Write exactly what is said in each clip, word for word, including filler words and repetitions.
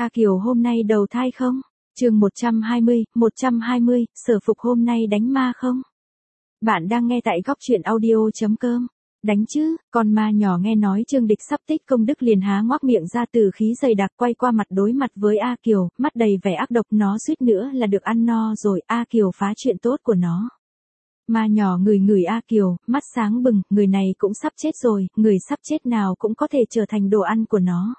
A Kiều hôm nay đầu thai không? Chương một trăm hai mươi, một trăm hai mươi, Sở Phục hôm nay đánh ma không? Bạn đang nghe tại góc truyện audio chấm com. Đánh chứ, con ma nhỏ nghe nói Trương Địch sắp tích công đức liền há ngoác miệng ra từ khí dày đặc quay qua mặt đối mặt với A Kiều, mắt đầy vẻ ác độc, nó suýt nữa là được ăn no rồi, A Kiều phá chuyện tốt của nó. Ma nhỏ ngửi ngửi A Kiều, mắt sáng bừng, người này cũng sắp chết rồi, người sắp chết nào cũng có thể trở thành đồ ăn của nó.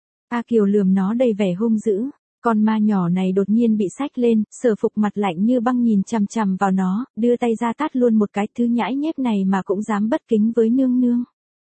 A Kiều lườm nó đầy vẻ hung dữ. Con ma nhỏ này đột nhiên bị xách lên, Sở Phục mặt lạnh như băng nhìn chằm chằm vào nó, đưa tay ra tát luôn một cái, thứ nhãi nhép này mà cũng dám bất kính với nương nương.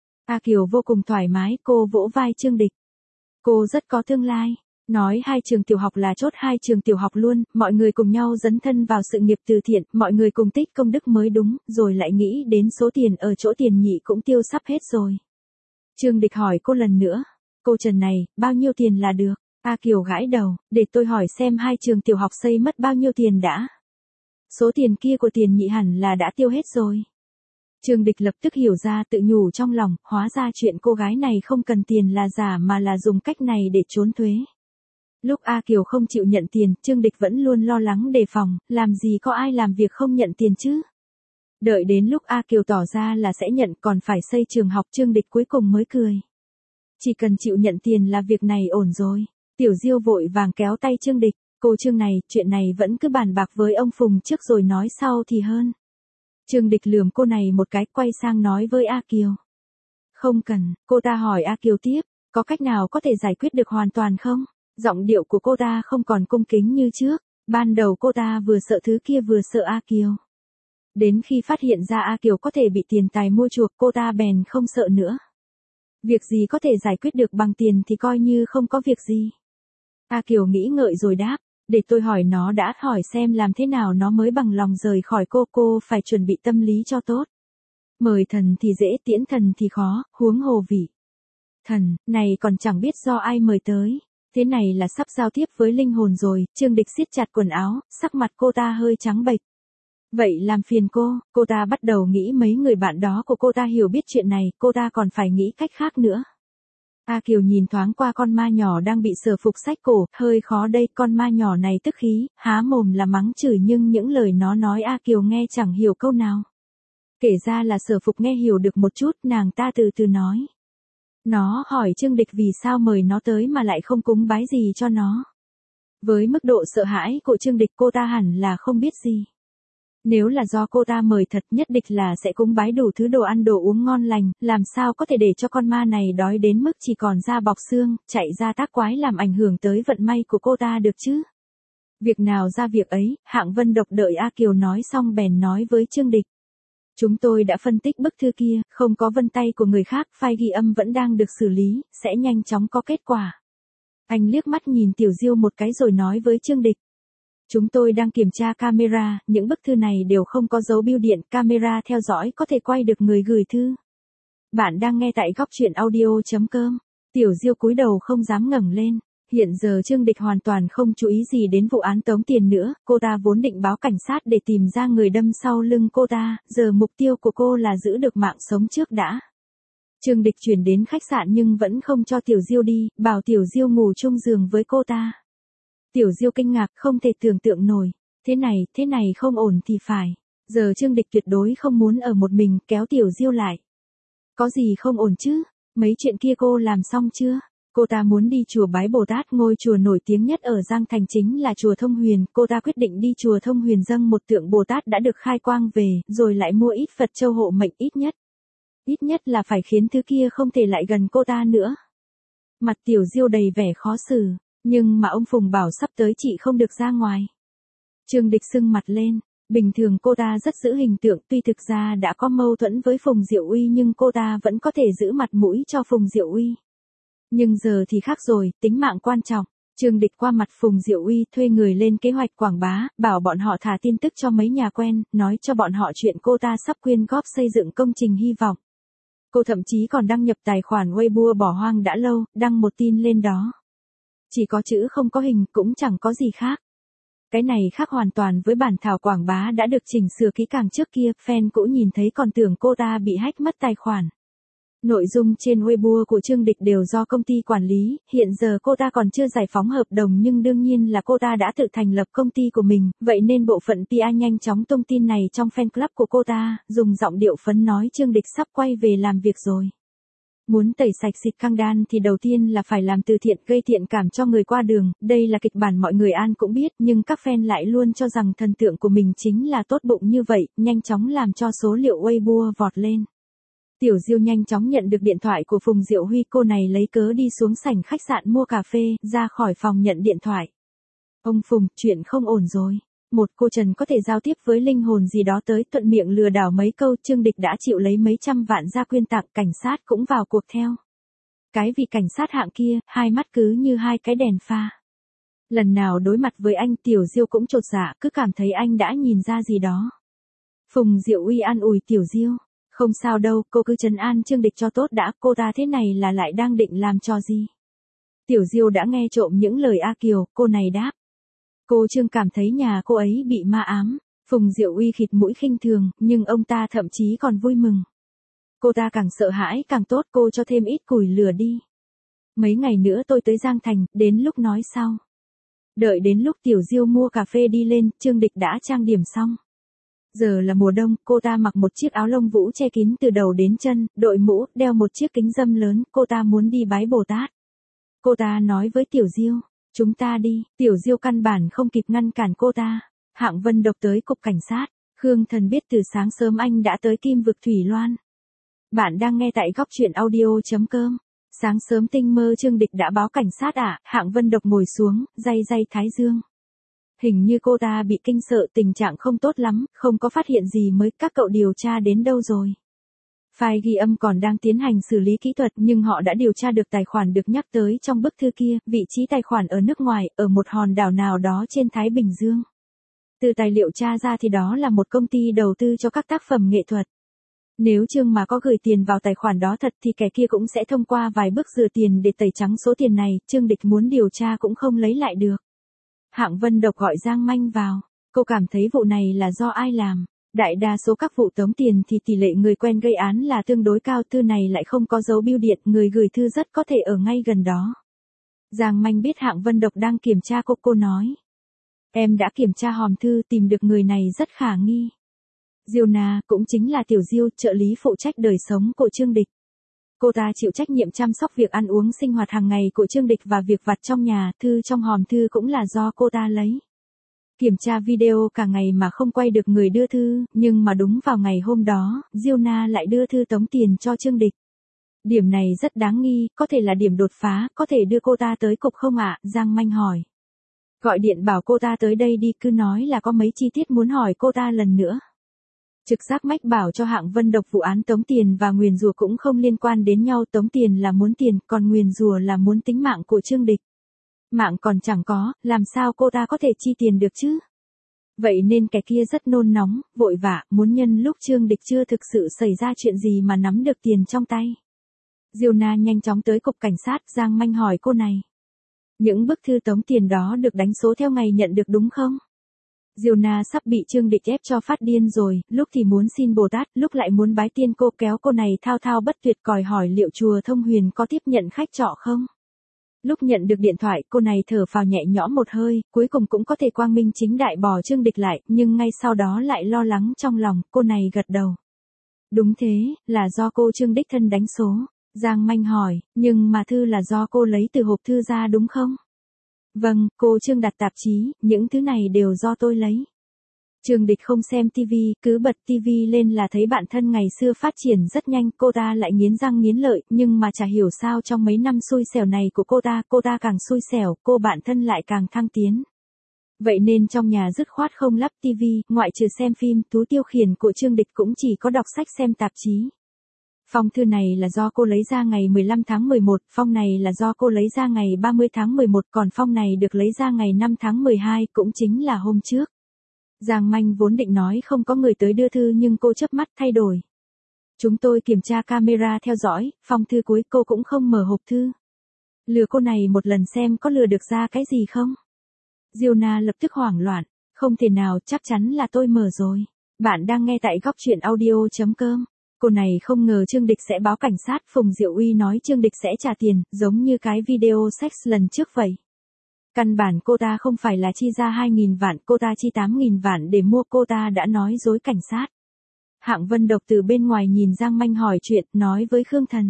A Kiều vô cùng thoải mái, cô vỗ vai Trương Địch. Cô rất có tương lai. Nói hai trường tiểu học là chốt hai trường tiểu học luôn, mọi người cùng nhau dấn thân vào sự nghiệp từ thiện, mọi người cùng tích công đức mới đúng, rồi lại nghĩ đến số tiền ở chỗ tiền nhị cũng tiêu sắp hết rồi. Trương Địch hỏi cô lần nữa. Cô Trần này, bao nhiêu tiền là được? A Kiều gãi đầu, để tôi hỏi xem hai trường tiểu học xây mất bao nhiêu tiền đã. Số tiền kia của tiền nhị hẳn là đã tiêu hết rồi. Trương Địch lập tức hiểu ra, tự nhủ trong lòng, hóa ra chuyện cô gái này không cần tiền là giả mà là dùng cách này để trốn thuế. Lúc A Kiều không chịu nhận tiền, Trương Địch vẫn luôn lo lắng đề phòng, làm gì có ai làm việc không nhận tiền chứ. Đợi đến lúc A Kiều tỏ ra là sẽ nhận còn phải xây trường học, Trương Địch cuối cùng mới cười. Chỉ cần chịu nhận tiền là việc này ổn rồi. Tiểu Diêu vội vàng kéo tay Trương Địch, cô Trương này, chuyện này vẫn cứ bàn bạc với ông Phùng trước rồi nói sau thì hơn. Trương Địch lườm cô này một cái, quay sang nói với A Kiều. Không cần, cô ta hỏi A Kiều tiếp, có cách nào có thể giải quyết được hoàn toàn không? Giọng điệu của cô ta không còn cung kính như trước, ban đầu cô ta vừa sợ thứ kia vừa sợ A Kiều. Đến khi phát hiện ra A Kiều có thể bị tiền tài mua chuộc, cô ta bèn không sợ nữa. Việc gì có thể giải quyết được bằng tiền thì coi như không có việc gì. A Kiều nghĩ ngợi rồi đáp, để tôi hỏi nó đã, hỏi xem làm thế nào nó mới bằng lòng rời khỏi cô, cô phải chuẩn bị tâm lý cho tốt. Mời thần thì dễ, tiễn thần thì khó, huống hồ vị. Thần, này còn chẳng biết do ai mời tới, thế này là sắp giao tiếp với linh hồn rồi. Trương Địch siết chặt quần áo, sắc mặt cô ta hơi trắng bệch. Vậy làm phiền cô, cô ta bắt đầu nghĩ mấy người bạn đó của cô ta hiểu biết chuyện này, cô ta còn phải nghĩ cách khác nữa. A Kiều nhìn thoáng qua con ma nhỏ đang bị Sở Phục xách cổ, hơi khó đây, con ma nhỏ này tức khí, há mồm là mắng chửi nhưng những lời nó nói A Kiều nghe chẳng hiểu câu nào. Kể ra là Sở Phục nghe hiểu được một chút, nàng ta từ từ nói. Nó hỏi Trương Địch vì sao mời nó tới mà lại không cúng bái gì cho nó. Với mức độ sợ hãi của Trương Địch cô ta hẳn là không biết gì. Nếu là do cô ta mời thật nhất định là sẽ cúng bái đủ thứ đồ ăn đồ uống ngon lành, làm sao có thể để cho con ma này đói đến mức chỉ còn da bọc xương, chạy ra tác quái làm ảnh hưởng tới vận may của cô ta được chứ. Việc nào ra việc ấy, Hạng Vân Độc đợi A Kiều nói xong bèn nói với Trương Địch. Chúng tôi đã phân tích bức thư kia, không có vân tay của người khác, file ghi âm vẫn đang được xử lý, sẽ nhanh chóng có kết quả. Anh liếc mắt nhìn Tiểu Diêu một cái rồi nói với Trương Địch. Chúng tôi đang kiểm tra camera, những bức thư này đều không có dấu bưu điện, camera theo dõi có thể quay được người gửi thư. Bạn đang nghe tại góc truyện audio chấm com. Tiểu Diêu cúi đầu không dám ngẩng lên. Hiện giờ Trương Địch hoàn toàn không chú ý gì đến vụ án tống tiền nữa, cô ta vốn định báo cảnh sát để tìm ra người đâm sau lưng cô ta, giờ mục tiêu của cô là giữ được mạng sống trước đã. Trương Địch chuyển đến khách sạn nhưng vẫn không cho Tiểu Diêu đi, bảo Tiểu Diêu ngủ chung giường với cô ta. Tiểu Diêu kinh ngạc, không thể tưởng tượng nổi, thế này, thế này không ổn thì phải. Giờ Trương Địch tuyệt đối không muốn ở một mình, kéo Tiểu Diêu lại. Có gì không ổn chứ, mấy chuyện kia cô làm xong chưa? Cô ta muốn đi chùa bái Bồ Tát, ngôi chùa nổi tiếng nhất ở Giang Thành chính là chùa Thông Huyền, cô ta quyết định đi chùa Thông Huyền dâng một tượng Bồ Tát đã được khai quang về, rồi lại mua ít Phật châu hộ mệnh ít nhất. Ít nhất là phải khiến thứ kia không thể lại gần cô ta nữa. Mặt Tiểu Diêu đầy vẻ khó xử. Nhưng mà ông Phùng bảo sắp tới chị không được ra ngoài. Trương Địch sưng mặt lên, bình thường cô ta rất giữ hình tượng, tuy thực ra đã có mâu thuẫn với Phùng Diệu Uy nhưng cô ta vẫn có thể giữ mặt mũi cho Phùng Diệu Uy. Nhưng giờ thì khác rồi, tính mạng quan trọng. Trương Địch qua mặt Phùng Diệu Uy thuê người lên kế hoạch quảng bá, bảo bọn họ thả tin tức cho mấy nhà quen, nói cho bọn họ chuyện cô ta sắp quyên góp xây dựng công trình hy vọng. Cô thậm chí còn đăng nhập tài khoản Weibo bỏ hoang đã lâu, đăng một tin lên đó. Chỉ có chữ không có hình, cũng chẳng có gì khác. Cái này khác hoàn toàn với bản thảo quảng bá đã được chỉnh sửa kỹ càng trước kia, fan cũ nhìn thấy còn tưởng cô ta bị hack mất tài khoản. Nội dung trên Weibo của Trương Địch đều do công ty quản lý, hiện giờ cô ta còn chưa giải phóng hợp đồng nhưng đương nhiên là cô ta đã tự thành lập công ty của mình, vậy nên bộ phận pê e nhanh chóng tung tin này trong fan club của cô ta, dùng giọng điệu phấn nói Trương Địch sắp quay về làm việc rồi. Muốn tẩy sạch xịt căng đan thì đầu tiên là phải làm từ thiện gây thiện cảm cho người qua đường, đây là kịch bản mọi người an cũng biết nhưng các fan lại luôn cho rằng thần tượng của mình chính là tốt bụng như vậy, nhanh chóng làm cho số liệu Weibo vọt lên. Tiểu Diêu nhanh chóng nhận được điện thoại của Phùng Diệu Huy, cô này lấy cớ đi xuống sảnh khách sạn mua cà phê, ra khỏi phòng nhận điện thoại. Ông Phùng, chuyện không ổn rồi. Một cô Trần có thể giao tiếp với linh hồn gì đó tới thuận miệng lừa đảo mấy câu, Trương Địch đã chịu lấy mấy trăm vạn ra quyên tặng, cảnh sát cũng vào cuộc theo. Cái vị cảnh sát hạng kia, hai mắt cứ như hai cái đèn pha. Lần nào đối mặt với anh Tiểu Diêu cũng chột dạ, cứ cảm thấy anh đã nhìn ra gì đó. Phùng Diệu Huy an ủi Tiểu Diêu. Không sao đâu, cô cứ trấn an Trương Địch cho tốt đã, cô ta thế này là lại đang định làm trò gì. Tiểu Diêu đã nghe trộm những lời A Kiều, cô này đáp. Cô Trương cảm thấy nhà cô ấy bị ma ám. Phùng Diệu Uy khịt mũi khinh thường, nhưng ông ta thậm chí còn vui mừng. Cô ta càng sợ hãi càng tốt, cô cho thêm ít củi lửa đi. Mấy ngày nữa tôi tới Giang Thành, đến lúc nói sau. Đợi đến lúc Tiểu Diêu mua cà phê đi lên, Trương Địch đã trang điểm xong. Giờ là mùa đông, cô ta mặc một chiếc áo lông vũ che kín từ đầu đến chân, đội mũ, đeo một chiếc kính râm lớn, cô ta muốn đi bái Bồ Tát. Cô ta nói với Tiểu Diêu, chúng ta đi, Tiểu Diêu căn bản không kịp ngăn cản cô ta. Hạng Vân Độc tới cục cảnh sát, Khương Thần biết từ sáng sớm anh đã tới Kim Vực Thủy Loan. Bạn đang nghe tại góc truyện audio chấm com. Sáng sớm tinh mơ Trương Địch đã báo cảnh sát à, Hạng Vân Độc ngồi xuống, day day thái dương. Hình như cô ta bị kinh sợ, tình trạng không tốt lắm, không có phát hiện gì mới, các cậu điều tra đến đâu rồi? File ghi âm còn đang tiến hành xử lý kỹ thuật nhưng họ đã điều tra được tài khoản được nhắc tới trong bức thư kia, vị trí tài khoản ở nước ngoài, ở một hòn đảo nào đó trên Thái Bình Dương. Từ tài liệu tra ra thì đó là một công ty đầu tư cho các tác phẩm nghệ thuật. Nếu Trương mà có gửi tiền vào tài khoản đó thật thì kẻ kia cũng sẽ thông qua vài bước rửa tiền để tẩy trắng số tiền này, Trương Địch muốn điều tra cũng không lấy lại được. Hạng Vân Độc gọi Giang Manh vào, cô cảm thấy vụ này là do ai làm. Đại đa số các vụ tống tiền thì tỷ lệ người quen gây án là tương đối cao, thư này lại không có dấu bưu điện, người gửi thư rất có thể ở ngay gần đó. Giang Manh biết Hạng Vân Độc đang kiểm tra cô, cô nói. Em đã kiểm tra hòm thư, tìm được người này rất khả nghi. Diêu Na, cũng chính là Tiểu Diêu, trợ lý phụ trách đời sống của Trương Địch. Cô ta chịu trách nhiệm chăm sóc việc ăn uống sinh hoạt hàng ngày của Trương Địch và việc vặt trong nhà, thư trong hòm thư cũng là do cô ta lấy. Kiểm tra video cả ngày mà không quay được người đưa thư, nhưng mà đúng vào ngày hôm đó, Diêu Na lại đưa thư tống tiền cho Trương Địch. Điểm này rất đáng nghi, có thể là điểm đột phá, có thể đưa cô ta tới cục không ạ? Giang Manh hỏi. Gọi điện bảo cô ta tới đây đi, cứ nói là có mấy chi tiết muốn hỏi cô ta lần nữa. Trực giác mách bảo cho Hạng Vân Độc vụ án tống tiền và nguyền rủa cũng không liên quan đến nhau, tống tiền là muốn tiền, còn nguyền rủa là muốn tính mạng của Trương Địch. Mạng còn chẳng có, làm sao cô ta có thể chi tiền được chứ? Vậy nên kẻ kia rất nôn nóng, vội vã, muốn nhân lúc Trương Địch chưa thực sự xảy ra chuyện gì mà nắm được tiền trong tay. Diêu Na nhanh chóng tới cục cảnh sát, Giang Manh hỏi cô này. Những bức thư tống tiền đó được đánh số theo ngày nhận được đúng không? Diêu Na sắp bị Trương Địch ép cho phát điên rồi, lúc thì muốn xin Bồ Tát, lúc lại muốn bái tiên, cô kéo cô này thao thao bất tuyệt còi hỏi liệu chùa Thông Huyền có tiếp nhận khách trọ không? Lúc nhận được điện thoại, cô này thở phào nhẹ nhõm một hơi, cuối cùng cũng có thể quang minh chính đại bỏ Trương Địch lại, nhưng ngay sau đó lại lo lắng trong lòng, cô này gật đầu. Đúng thế, là do cô Trương đích thân đánh số. Giang Manh hỏi, nhưng mà thư là do cô lấy từ hộp thư ra đúng không? Vâng, cô Trương đặt tạp chí, những thứ này đều do tôi lấy. Trương Địch không xem tivi, cứ bật tivi lên là thấy bạn thân ngày xưa phát triển rất nhanh, cô ta lại nghiến răng nghiến lợi, nhưng mà chả hiểu sao trong mấy năm xui xẻo này của cô ta, cô ta càng xui xẻo, cô bạn thân lại càng thăng tiến. Vậy nên trong nhà dứt khoát không lắp tivi, ngoại trừ xem phim, túi tiêu khiển của Trương Địch cũng chỉ có đọc sách xem tạp chí. Phong thư này là do cô lấy ra ngày mười lăm tháng mười một, phong này là do cô lấy ra ngày ba mươi tháng mười một, còn phong này được lấy ra ngày năm tháng mười hai, cũng chính là hôm trước. Giang Manh vốn định nói không có người tới đưa thư nhưng cô chớp mắt thay đổi. Chúng tôi kiểm tra camera theo dõi, phong thư cuối cô cũng không mở hộp thư. Lừa cô này một lần xem có lừa được ra cái gì không? Diêu Na lập tức hoảng loạn, không thể nào, chắc chắn là tôi mở rồi. Bạn đang nghe tại góc truyện audio chấm com. Cô này không ngờ Trương Địch sẽ báo cảnh sát, Phùng Diệu Uy nói Trương Địch sẽ trả tiền, giống như cái video sex lần trước vậy. Căn bản cô ta không phải là chi ra hai nghìn vạn, cô ta chi tám nghìn vạn để mua, cô ta đã nói dối cảnh sát. Hạng Vân Độc từ bên ngoài nhìn Giang Manh hỏi chuyện, nói với Khương Thần.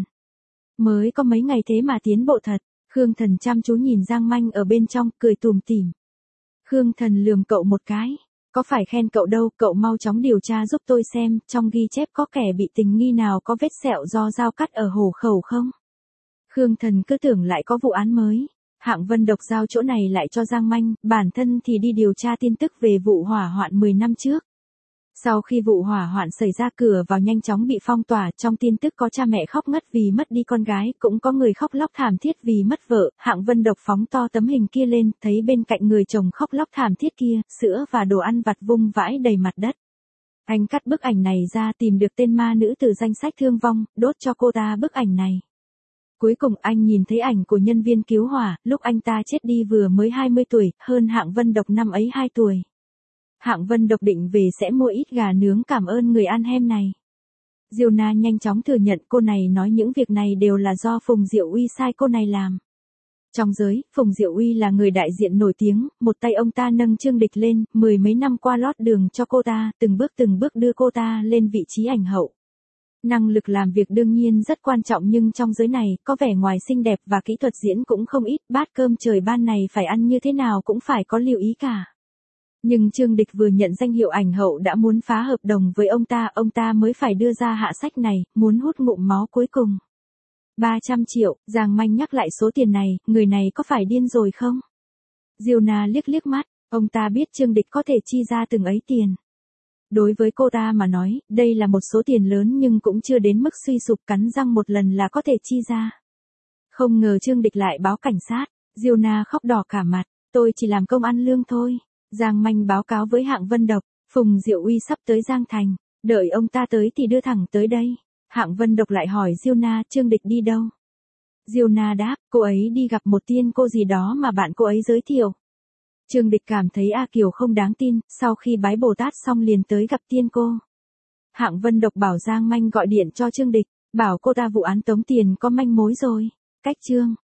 Mới có mấy ngày thế mà tiến bộ thật. Khương Thần chăm chú nhìn Giang Manh ở bên trong, cười tủm tỉm. Khương Thần lườm cậu một cái. Có phải khen cậu đâu, cậu mau chóng điều tra giúp tôi xem, trong ghi chép có kẻ bị tình nghi nào có vết sẹo do dao cắt ở hổ khẩu không? Khương Thần cứ tưởng lại có vụ án mới. Hạng Vân Độc giao chỗ này lại cho Giang Manh, bản thân thì đi điều tra tin tức về vụ hỏa hoạn mười năm trước. Sau khi vụ hỏa hoạn xảy ra, cửa vào nhanh chóng bị phong tỏa, trong tin tức có cha mẹ khóc ngất vì mất đi con gái, cũng có người khóc lóc thảm thiết vì mất vợ. Hạng Vân Độc phóng to tấm hình kia lên, thấy bên cạnh người chồng khóc lóc thảm thiết kia, sữa và đồ ăn vặt vung vãi đầy mặt đất. Anh cắt bức ảnh này ra, tìm được tên ma nữ từ danh sách thương vong, đốt cho cô ta bức ảnh này. Cuối cùng anh nhìn thấy ảnh của nhân viên cứu hỏa, lúc anh ta chết đi vừa mới hai mươi tuổi, hơn Hạng Vân Độc năm ấy hai tuổi. Hạng Vân Độc định về sẽ mua ít gà nướng cảm ơn người ăn hem này. Diêu Na nhanh chóng thừa nhận cô này nói những việc này đều là do Phùng Diệu Uy sai cô này làm. Trong giới, Phùng Diệu Uy là người đại diện nổi tiếng, một tay ông ta nâng Trương Địch lên, mười mấy năm qua lót đường cho cô ta, từng bước từng bước đưa cô ta lên vị trí ảnh hậu. Năng lực làm việc đương nhiên rất quan trọng, nhưng trong giới này, có vẻ ngoài xinh đẹp và kỹ thuật diễn cũng không ít, bát cơm trời ban này phải ăn như thế nào cũng phải có lưu ý cả. Nhưng Trương Địch vừa nhận danh hiệu ảnh hậu đã muốn phá hợp đồng với ông ta, ông ta mới phải đưa ra hạ sách này, muốn hút ngụm máu cuối cùng. ba trăm triệu, Giang Manh nhắc lại số tiền này, người này có phải điên rồi không? Diêu Na liếc liếc mắt, ông ta biết Trương Địch có thể chi ra từng ấy tiền. Đối với cô ta mà nói, đây là một số tiền lớn nhưng cũng chưa đến mức suy sụp, cắn răng một lần là có thể chi ra. Không ngờ Trương Địch lại báo cảnh sát, Diêu Na khóc đỏ cả mặt, tôi chỉ làm công ăn lương thôi. Giang Manh báo cáo với Hạng Vân Độc, Phùng Diệu Uy sắp tới Giang Thành, đợi ông ta tới thì đưa thẳng tới đây. Hạng Vân Độc lại hỏi Diêu Na, Trương Địch đi đâu? Diêu Na đáp, cô ấy đi gặp một tiên cô gì đó mà bạn cô ấy giới thiệu. Trương Địch cảm thấy A Kiều không đáng tin, sau khi bái Bồ Tát xong liền tới gặp tiên cô. Hạng Vân Độc bảo Giang Manh gọi điện cho Trương Địch, bảo cô ta vụ án tống tiền có manh mối rồi. Cách chương